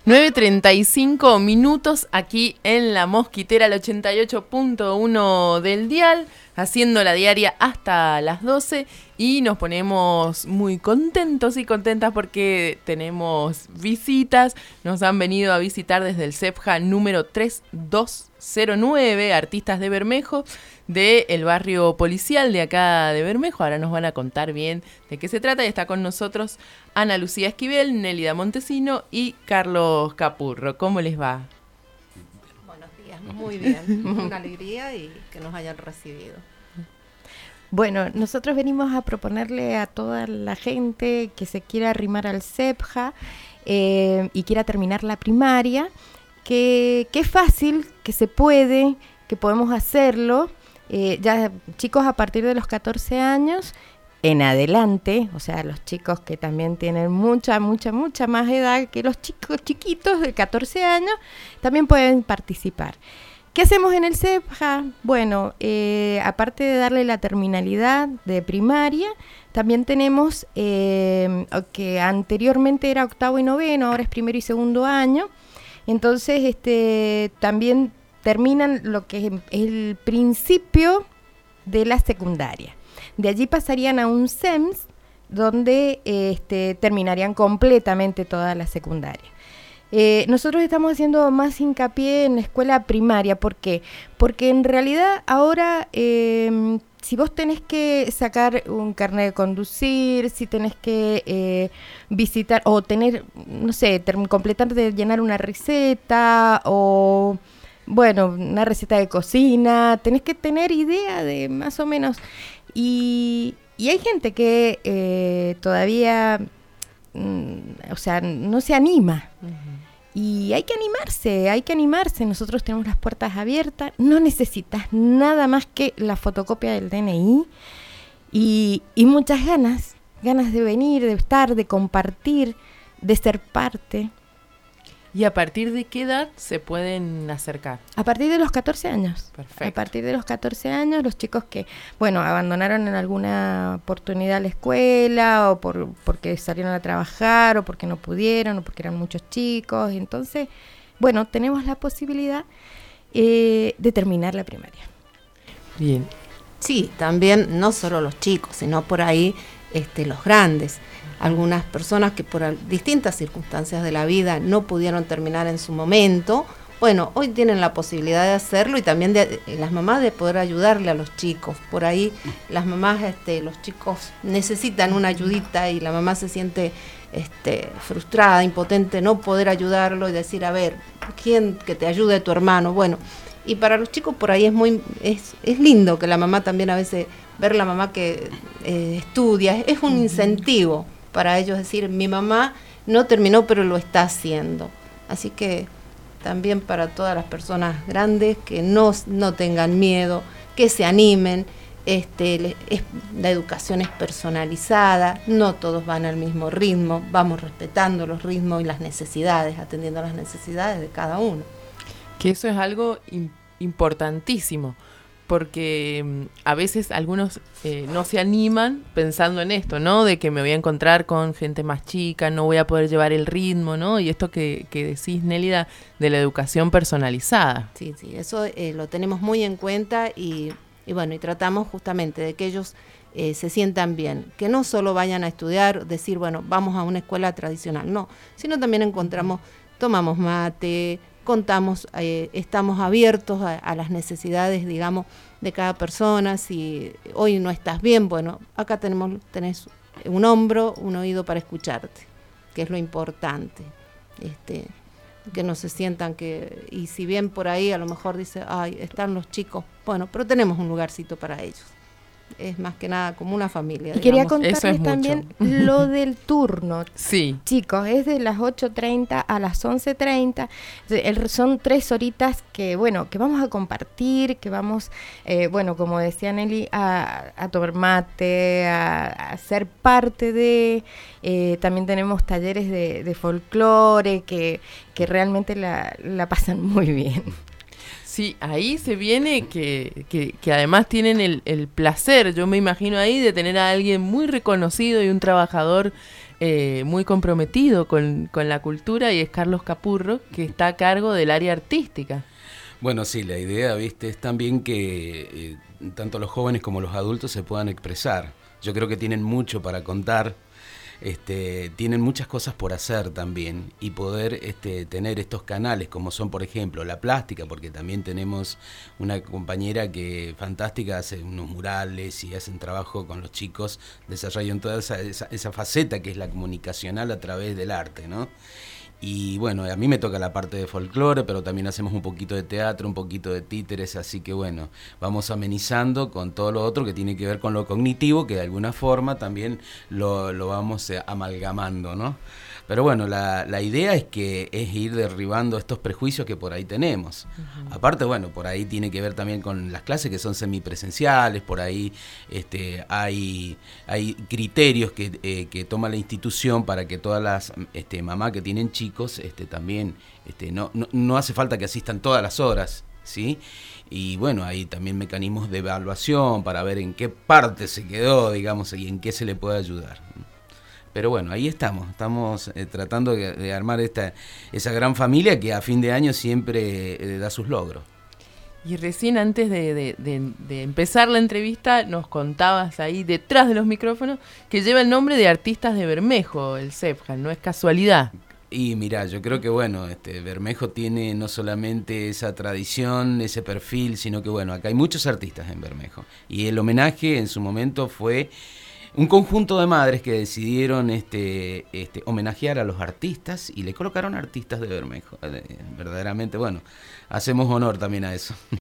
9:35 minutos aquí en La Mosquitera, el 88.1 del dial, haciendo la diaria hasta las 12 y nos ponemos muy contentos y contentas porque tenemos visitas. Nos han venido a visitar desde el CEPJA número 3209, artistas de Bermejo, del barrio policial de acá de Bermejo. Ahora nos van a contar bien de qué se trata y está con nosotros Ana Lucía Esquivel, Nélida Montesino y Carlos Capurro. ¿Cómo les va? Buenos días, muy bien. Una alegría y que nos hayan recibido. Bueno, nosotros venimos a proponerle a toda la gente que se quiera arrimar al CEPJA y quiera terminar la primaria, que es fácil, que se puede, que podemos hacerlo. Ya chicos a partir de los 14 años en adelante, o sea, los chicos que también tienen mucha más edad que los chicos chiquitos de 14 años, también pueden participar. ¿Qué hacemos en el CEPJA? Bueno, aparte de darle la terminalidad de primaria, también tenemos que anteriormente era octavo y noveno, ahora es primero y segundo año. Entonces, también terminan lo que es el principio de la secundaria. De allí pasarían a un SEMS, donde terminarían completamente toda la secundaria. Nosotros estamos haciendo más hincapié en la escuela primaria. ¿Por qué? Porque en realidad ahora, si vos tenés que sacar un carnet de conducir, si tenés que visitar o tener, no sé, completar de llenar una receta o, bueno, una receta de cocina, tenés que tener idea de más o menos. Y hay gente que todavía, o sea, no se anima. Uh-huh. Y hay que animarse. Nosotros tenemos las puertas abiertas. No necesitas nada más que la fotocopia del DNI y muchas ganas de venir, de estar, de compartir, de ser parte. ¿Y a partir de qué edad se pueden acercar? A partir de los 14 años. Perfecto. A partir de los 14 años, los chicos que, bueno, abandonaron en alguna oportunidad la escuela o porque salieron a trabajar o porque no pudieron o porque eran muchos chicos. Entonces, bueno, tenemos la posibilidad de terminar la primaria. Bien. Sí, también no solo los chicos, sino por ahí los grandes. Algunas personas que por distintas circunstancias de la vida no pudieron terminar en su momento, bueno, hoy tienen la posibilidad de hacerlo y también las mamás de poder ayudarle a los chicos. Por ahí las mamás, los chicos necesitan una ayudita y la mamá se siente frustrada, impotente, no poder ayudarlo y decir, a ver, ¿quién que te ayude tu hermano? Bueno, y para los chicos por ahí es lindo que la mamá también a veces, ver la mamá que estudia, es un incentivo para ellos decir, mi mamá no terminó pero lo está haciendo. Así que también para todas las personas grandes que no tengan miedo, que se animen, la educación es personalizada, no todos van al mismo ritmo, vamos respetando los ritmos y las necesidades, atendiendo a las necesidades de cada uno. Que eso es algo importantísimo. Porque a veces algunos no se animan pensando en esto, ¿no? De que me voy a encontrar con gente más chica, no voy a poder llevar el ritmo, ¿no? Y esto que decís, Nélida, de la educación personalizada. Sí, eso lo tenemos muy en cuenta y bueno, y tratamos justamente de que ellos se sientan bien, que no solo vayan a estudiar, decir, bueno, vamos a una escuela tradicional, no, sino también tomamos mate, contamos, estamos abiertos a las necesidades, digamos, de cada persona. Si hoy no estás bien, bueno, acá tenés un hombro, un oído para escucharte, que es lo importante, que no se sientan y si bien por ahí a lo mejor dice, ay, están los chicos, bueno, pero tenemos un lugarcito para ellos. Es más que nada como una familia. Y quería contarles también lo del turno. Sí. Chicos, es de las 8:30 a las 11:30. Son 3 horitas que vamos a compartir, que vamos, como decía Nelly, a tomar mate, a ser parte de... también tenemos talleres de folclore que realmente la pasan muy bien. Sí, ahí se viene que además tienen el placer, yo me imagino ahí, de tener a alguien muy reconocido y un trabajador muy comprometido con la cultura, y es Carlos Capurro, que está a cargo del área artística. Bueno, sí, la idea, viste, es también que tanto los jóvenes como los adultos se puedan expresar. Yo creo que tienen mucho para contar, tienen muchas cosas por hacer también, y poder tener estos canales como son, por ejemplo, la plástica, porque también tenemos una compañera que fantástica, hace unos murales y hace un trabajo con los chicos, desarrollan toda esa faceta que es la comunicacional a través del arte, ¿no? Y bueno, a mí me toca la parte de folclore, pero también hacemos un poquito de teatro, un poquito de títeres, así que bueno, vamos amenizando con todo lo otro que tiene que ver con lo cognitivo, que de alguna forma también lo vamos amalgamando, ¿no? Pero bueno, la idea es ir derribando estos prejuicios que por ahí tenemos. Uh-huh. Aparte, bueno, por ahí tiene que ver también con las clases que son semipresenciales, por ahí hay criterios que toma la institución para que todas las mamás que tienen chicos también no hace falta que asistan todas las horas, ¿sí? Y bueno, hay también mecanismos de evaluación para ver en qué parte se quedó, digamos, y en qué se le puede ayudar. Pero bueno, ahí estamos tratando de armar esa gran familia que a fin de año siempre da sus logros. Y recién antes de empezar la entrevista nos contabas ahí detrás de los micrófonos que lleva el nombre de Artistas de Bermejo, el CEPJA, no es casualidad. Y mirá, yo creo que bueno, Bermejo tiene no solamente esa tradición, ese perfil, sino que bueno, acá hay muchos artistas en Bermejo. Y el homenaje en su momento fue un conjunto de madres que decidieron homenajear a los artistas y le colocaron artistas de Bermejo. Verdaderamente, bueno, hacemos honor también a eso.